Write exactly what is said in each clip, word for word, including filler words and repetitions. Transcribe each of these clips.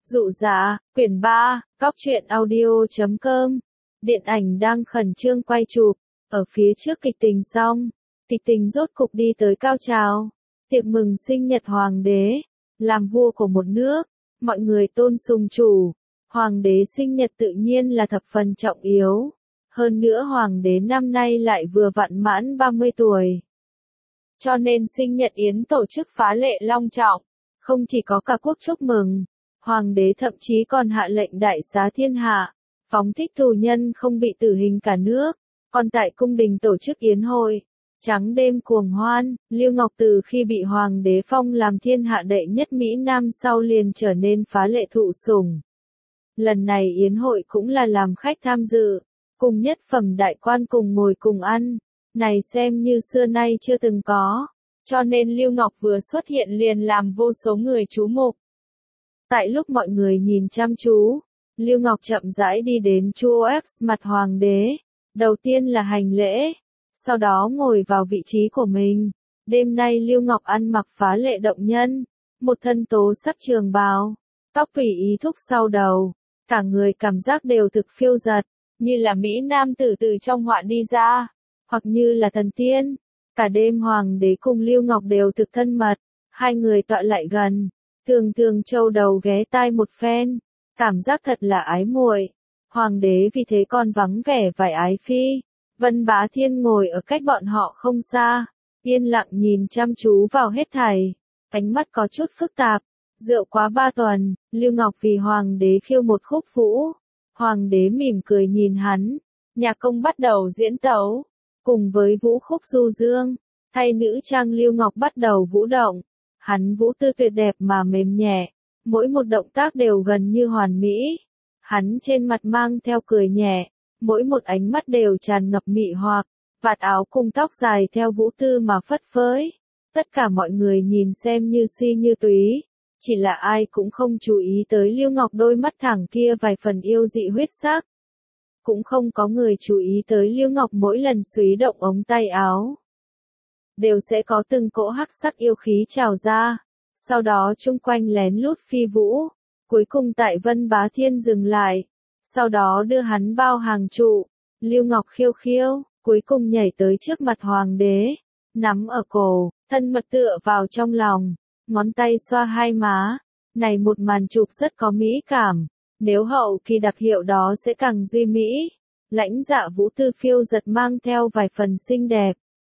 Dụ Dạ, quyển ba, cóc truyện audio chấm com. Điện ảnh đang khẩn trương quay chụp, ở phía trước kịch tình xong, kịch tình rốt cục đi tới cao trào. Tiệc mừng sinh nhật hoàng đế, làm vua của một nước, mọi người tôn sùng chủ. Hoàng đế sinh nhật tự nhiên là thập phần trọng yếu. Hơn nữa hoàng đế năm nay lại vừa vặn mãn ba mươi tuổi. Cho nên sinh nhật yến tổ chức phá lệ long trọng, không chỉ có cả quốc chúc mừng, hoàng đế thậm chí còn hạ lệnh đại xá thiên hạ, phóng thích tù nhân không bị tử hình cả nước, còn tại cung đình tổ chức yến hội, trắng đêm cuồng hoan. Lưu Ngọc từ khi bị hoàng đế phong làm thiên hạ đệ nhất Mỹ Nam sau liền trở nên phá lệ thụ sủng. Lần này yến hội cũng là làm khách tham dự, cùng nhất phẩm đại quan cùng ngồi cùng ăn, này xem như xưa nay chưa từng có, cho nên Lưu Ngọc vừa xuất hiện liền làm vô số người chú mục. Tại lúc mọi người nhìn chăm chú, Lưu Ngọc chậm rãi đi đến chu X mặt hoàng đế, đầu tiên là hành lễ, sau đó ngồi vào vị trí của mình. Đêm nay Lưu Ngọc ăn mặc phá lệ động nhân, một thân tố sắc trường bào, tóc tùy ý thúc sau đầu, cả người cảm giác đều thực phiêu dật, như là Mỹ Nam tử từ trong họa đi ra, hoặc như là thần tiên. Cả đêm hoàng đế cùng Lưu Ngọc đều thực thân mật, hai người tọa lại gần, thường thường châu đầu ghé tai một phen, cảm giác thật là ái muội. Hoàng đế vì thế còn vắng vẻ vài ái phi. Vân Bá Thiên ngồi ở cách bọn họ không xa, yên lặng nhìn chăm chú vào hết thảy, ánh mắt có chút phức tạp. Rượu quá ba tuần, Lưu Ngọc vì hoàng đế khiêu một khúc vũ. Hoàng đế mỉm cười nhìn hắn, nhạc công bắt đầu diễn tấu, cùng với vũ khúc du dương, thay nữ trang Lưu Ngọc bắt đầu vũ động. Hắn vũ tư tuyệt đẹp mà mềm nhẹ, mỗi một động tác đều gần như hoàn mỹ. Hắn trên mặt mang theo cười nhẹ, mỗi một ánh mắt đều tràn ngập mị hoặc, vạt áo cùng tóc dài theo vũ tư mà phất phới. Tất cả mọi người nhìn xem như si như túy, chỉ là ai cũng không chú ý tới Lưu Ngọc đôi mắt thẳng kia vài phần yêu dị huyết sắc. Cũng không có người chú ý tới Lưu Ngọc mỗi lần xúy động ống tay áo, đều sẽ có từng cỗ hắc sắc yêu khí trào ra, sau đó chung quanh lén lút phi vũ, cuối cùng tại Vân Bá Thiên dừng lại, sau đó đưa hắn bao hàng trụ. Lưu Ngọc khiêu khiêu, cuối cùng nhảy tới trước mặt hoàng đế, nắm ở cổ, thân mật tựa vào trong lòng, ngón tay xoa hai má. Này một màn chụp rất có mỹ cảm, nếu hậu kỳ đặc hiệu đó sẽ càng duy mỹ. Lãnh Dạ vũ tư phiêu giật mang theo vài phần xinh đẹp,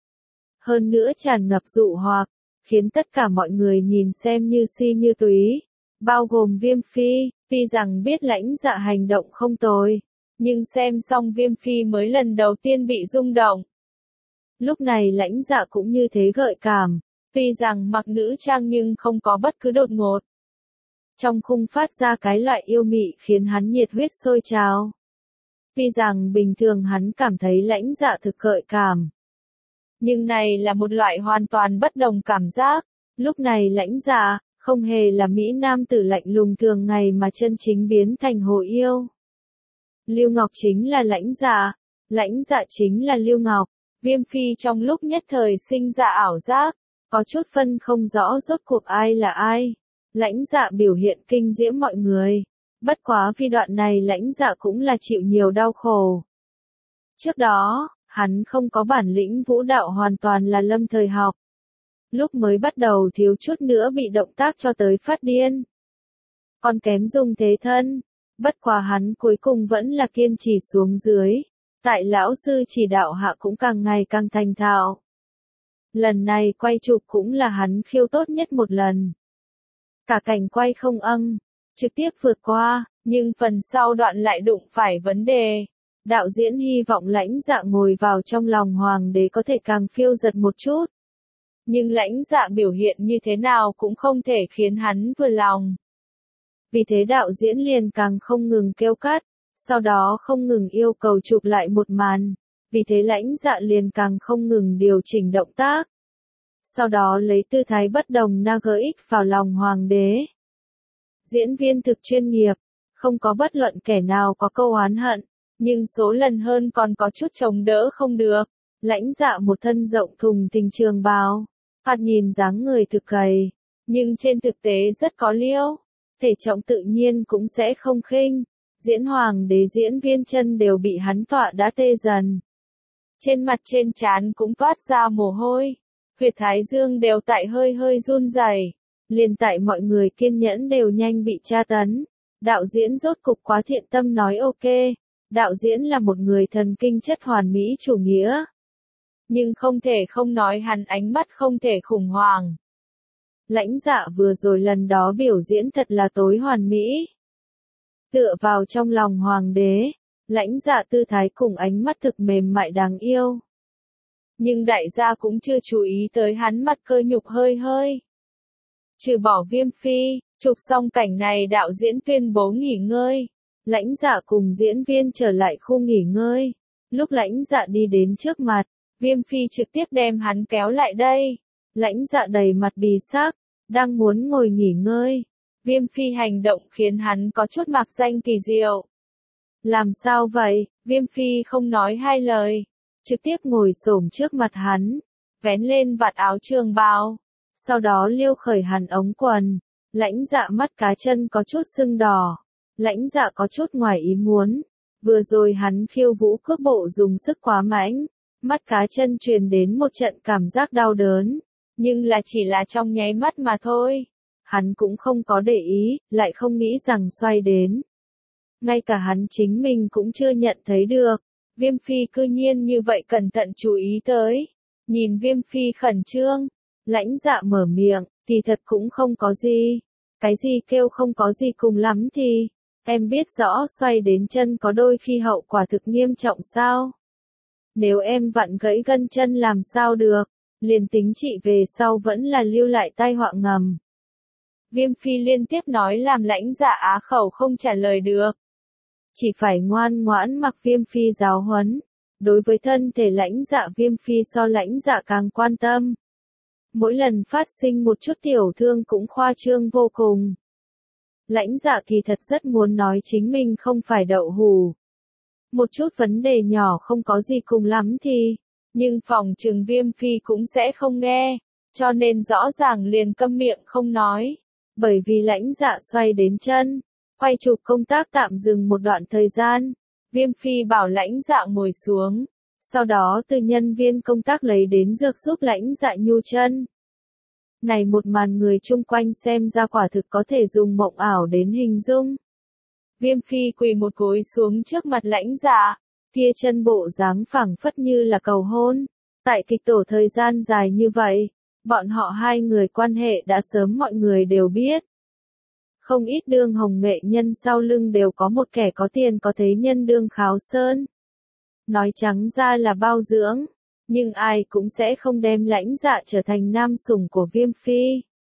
hơn nữa tràn ngập dụ hoặc, khiến tất cả mọi người nhìn xem như si như túy, bao gồm Viêm Phi. Tuy rằng biết Lãnh Dạ hành động không tồi, nhưng xem xong Viêm Phi mới lần đầu tiên bị rung động. Lúc này Lãnh Dạ cũng như thế gợi cảm, tuy rằng mặc nữ trang nhưng không có bất cứ đột ngột. Trong khung phát ra cái loại yêu mị khiến hắn nhiệt huyết sôi trào. Tuy rằng bình thường hắn cảm thấy Lãnh Dạ thực gợi cảm, nhưng này là một loại hoàn toàn bất đồng cảm giác. Lúc này Lãnh Dạ không hề là Mỹ Nam tử lạnh lùng thường ngày mà chân chính biến thành hồ yêu. Lưu Ngọc chính là Lãnh Dạ, Lãnh Dạ chính là Lưu Ngọc. Viêm Phi trong lúc nhất thời sinh ra ảo giác, có chút phân không rõ rốt cuộc ai là ai. Lãnh Dạ biểu hiện kinh diễm mọi người, bất quá vì đoạn này Lãnh Dạ cũng là chịu nhiều đau khổ. Trước đó, hắn không có bản lĩnh vũ đạo, hoàn toàn là lâm thời học. Lúc mới bắt đầu thiếu chút nữa bị động tác cho tới phát điên, còn kém dùng thế thân, bất quá hắn cuối cùng vẫn là kiên trì xuống dưới, tại lão sư chỉ đạo hạ cũng càng ngày càng thành thạo. Lần này quay chụp cũng là hắn khiêu tốt nhất một lần. Cả cảnh quay không âng, trực tiếp vượt qua, nhưng phần sau đoạn lại đụng phải vấn đề. Đạo diễn hy vọng Lãnh Dạ ngồi vào trong lòng hoàng đế có thể càng phiêu giật một chút. Nhưng Lãnh Dạ biểu hiện như thế nào cũng không thể khiến hắn vừa lòng. Vì thế đạo diễn liền càng không ngừng kêu cắt, sau đó không ngừng yêu cầu chụp lại một màn. Vì thế Lãnh Dạ liền càng không ngừng điều chỉnh động tác. Sau đó lấy tư thái bất đồng na gx vào lòng hoàng đế. Diễn viên thực chuyên nghiệp, không có bất luận kẻ nào có câu oán hận, nhưng số lần hơn còn có chút chống đỡ không được. Lãnh Dạ một thân rộng thùng thình trường bào, thoạt nhìn dáng người thực gầy, nhưng trên thực tế rất có liêu. thể trọng tự nhiên cũng sẽ không khinh. Diễn hoàng đế diễn viên chân đều bị hắn dọa đã tê dần. Trên mặt trên trán cũng toát ra mồ hôi. Huyệt thái dương đều tại hơi hơi run rẩy. Liền tại mọi người kiên nhẫn đều nhanh bị tra tấn. Đạo diễn rốt cục quá thiện tâm nói ok. Đạo diễn là một người thần kinh chất hoàn mỹ chủ nghĩa. Nhưng không thể không nói hắn ánh mắt không thể khủng hoảng. Lãnh Dạ vừa rồi lần đó biểu diễn thật là tối hoàn mỹ. Tựa vào trong lòng hoàng đế, Lãnh Dạ tư thái cùng ánh mắt thực mềm mại đáng yêu. Nhưng đại gia cũng chưa chú ý tới hắn mặt cơ nhục hơi hơi. Trừ bỏ Viêm Phi, chụp xong cảnh này đạo diễn tuyên bố nghỉ ngơi. Lãnh Dạ cùng diễn viên trở lại khu nghỉ ngơi. Lúc Lãnh Dạ đi đến trước mặt, Viêm Phi trực tiếp đem hắn kéo lại đây. Lãnh Dạ đầy mặt bì sắc, đang muốn ngồi nghỉ ngơi. Viêm Phi hành động khiến hắn có chút mạc danh kỳ diệu. Làm sao vậy? Viêm Phi không nói hai lời. Trực tiếp ngồi xổm trước mặt hắn. Vén lên vạt áo trường bào. Sau đó liêu khởi hắn ống quần. Lãnh Dạ mắt cá chân có chút sưng đỏ. Lãnh Dạ có chút ngoài ý muốn. Vừa rồi hắn khiêu vũ cước bộ dùng sức quá mãnh. Mắt cá chân truyền đến một trận cảm giác đau đớn. Nhưng là chỉ là trong nháy mắt mà thôi. Hắn cũng không có để ý, lại không nghĩ rằng xoay đến. Ngay cả hắn chính mình cũng chưa nhận thấy được. Viêm Phi cư nhiên như vậy cẩn thận chú ý tới. Nhìn Viêm Phi khẩn trương. Lãnh Dạ mở miệng, thì thật cũng không có gì. Cái gì kêu không có gì cùng lắm thì. Em biết rõ xoay đến chân có đôi khi hậu quả thực nghiêm trọng sao. Nếu em vặn gãy gân chân làm sao được. Liền tính trị về sau vẫn là lưu lại tai họa ngầm. Viêm Phi liên tiếp nói làm Lãnh Dạ á khẩu không trả lời được. Chỉ phải ngoan ngoãn mặc Viêm Phi giáo huấn. Đối với thân thể Lãnh Dạ Viêm Phi so Lãnh Dạ càng quan tâm. Mỗi lần phát sinh một chút tiểu thương cũng khoa trương vô cùng. Lãnh Dạ kỳ thật rất muốn nói chính mình không phải đậu hù. Một chút vấn đề nhỏ không có gì cùng lắm thì. Nhưng phòng trừng Viêm Phi cũng sẽ không nghe. Cho nên rõ ràng liền câm miệng không nói. Bởi vì Lãnh Dạ xoay đến chân. Quay chụp công tác tạm dừng một đoạn thời gian. Viêm Phi bảo Lãnh Dạ ngồi xuống. Sau đó từ nhân viên công tác lấy đến dược giúp Lãnh Dạ nhu chân. Này một màn người chung quanh xem ra quả thực có thể dùng mộng ảo đến hình dung. Viêm Phi quỳ một gối xuống trước mặt Lãnh Dạ. Kia chân bộ dáng phẳng phất như là cầu hôn. Tại kịch tổ thời gian dài như vậy, bọn họ hai người quan hệ đã sớm mọi người đều biết. Không ít đương hồng nghệ nhân sau lưng đều có một kẻ có tiền có thế nhân đương Kháo Sơn. Nói trắng ra là bao dưỡng, nhưng ai cũng sẽ không đem Lãnh Dạ trở thành nam sủng của Viêm Phi.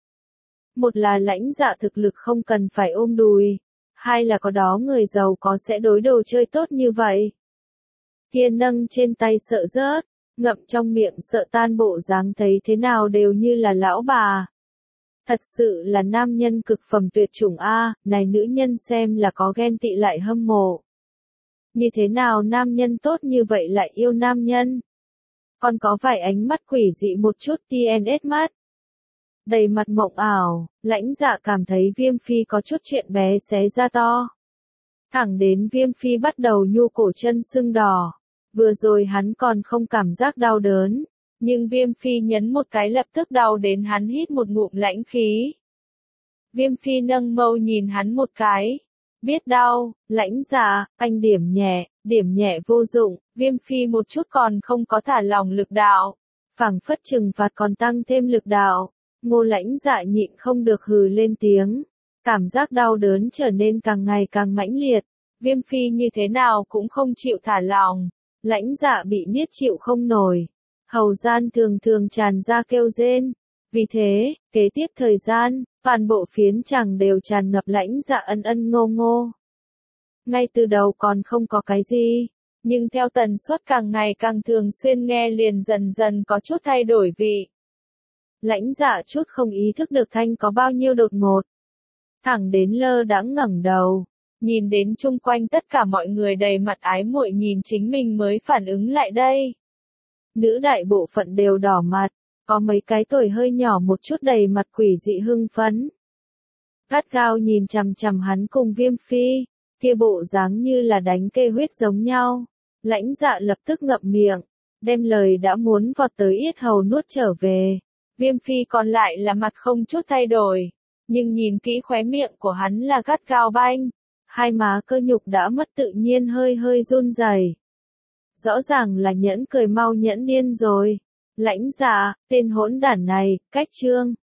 Một là Lãnh Dạ thực lực không cần phải ôm đùi, hai là có đó người giàu có sẽ đối đồ chơi tốt như vậy. Kia nâng trên tay sợ rớt, ngậm trong miệng sợ tan bộ dáng thấy thế nào đều như là lão bà. Thật sự là nam nhân cực phẩm tuyệt chủng A, này nữ nhân xem là có ghen tị lại hâm mộ. Như thế nào nam nhân tốt như vậy lại yêu nam nhân? Còn có vài ánh mắt quỷ dị một chút tê en ét mắt. Đầy mặt mộng ảo, Lãnh Dạ cảm thấy Viêm Phi có chút chuyện bé xé ra to. Thẳng đến Viêm Phi bắt đầu nhu cổ chân sưng đỏ. Vừa rồi hắn còn không cảm giác đau đớn. Nhưng Viêm Phi nhấn một cái lập tức đau đến hắn hít một ngụm lãnh khí. Viêm Phi nâng mâu nhìn hắn một cái. Biết đau, Lãnh Dạ, anh điểm nhẹ, điểm nhẹ vô dụng, Viêm Phi một chút còn không có thả lòng lực đạo. Phảng phất trừng phạt còn tăng thêm lực đạo. Ngô Lãnh Dạ nhịn không được hừ lên tiếng. Cảm giác đau đớn trở nên càng ngày càng mãnh liệt. Viêm Phi như thế nào cũng không chịu thả lòng. Lãnh Dạ bị niết chịu không nổi. Hầu gian thường thường tràn ra kêu rên. Vì thế, kế tiếp thời gian, toàn bộ phiến chàng đều tràn ngập Lãnh Dạ ân ân ngô ngô. Ngay từ đầu còn không có cái gì, nhưng theo tần suất càng ngày càng thường xuyên nghe liền dần dần có chút thay đổi vị. Lãnh Dạ chút không ý thức được thanh có bao nhiêu đột ngột. Thẳng đến lơ đãng ngẩng đầu, nhìn đến chung quanh tất cả mọi người đầy mặt ái muội nhìn chính mình mới phản ứng lại đây. Nữ đại bộ phận đều đỏ mặt, có mấy cái tuổi hơi nhỏ một chút đầy mặt quỷ dị hưng phấn. Gắt gao nhìn chằm chằm hắn cùng Viêm Phi, kia bộ dáng như là đánh kê huyết giống nhau. Lãnh Dạ lập tức ngậm miệng, đem lời đã muốn vọt tới yết hầu nuốt trở về. Viêm Phi còn lại là mặt không chút thay đổi, nhưng nhìn kỹ khóe miệng của hắn là gắt gao banh, hai má cơ nhục đã mất tự nhiên hơi hơi run rẩy. Rõ ràng là nhẫn cười mau nhẫn điên rồi. Lãnh Dạ, tên hỗn đản này, cách trương.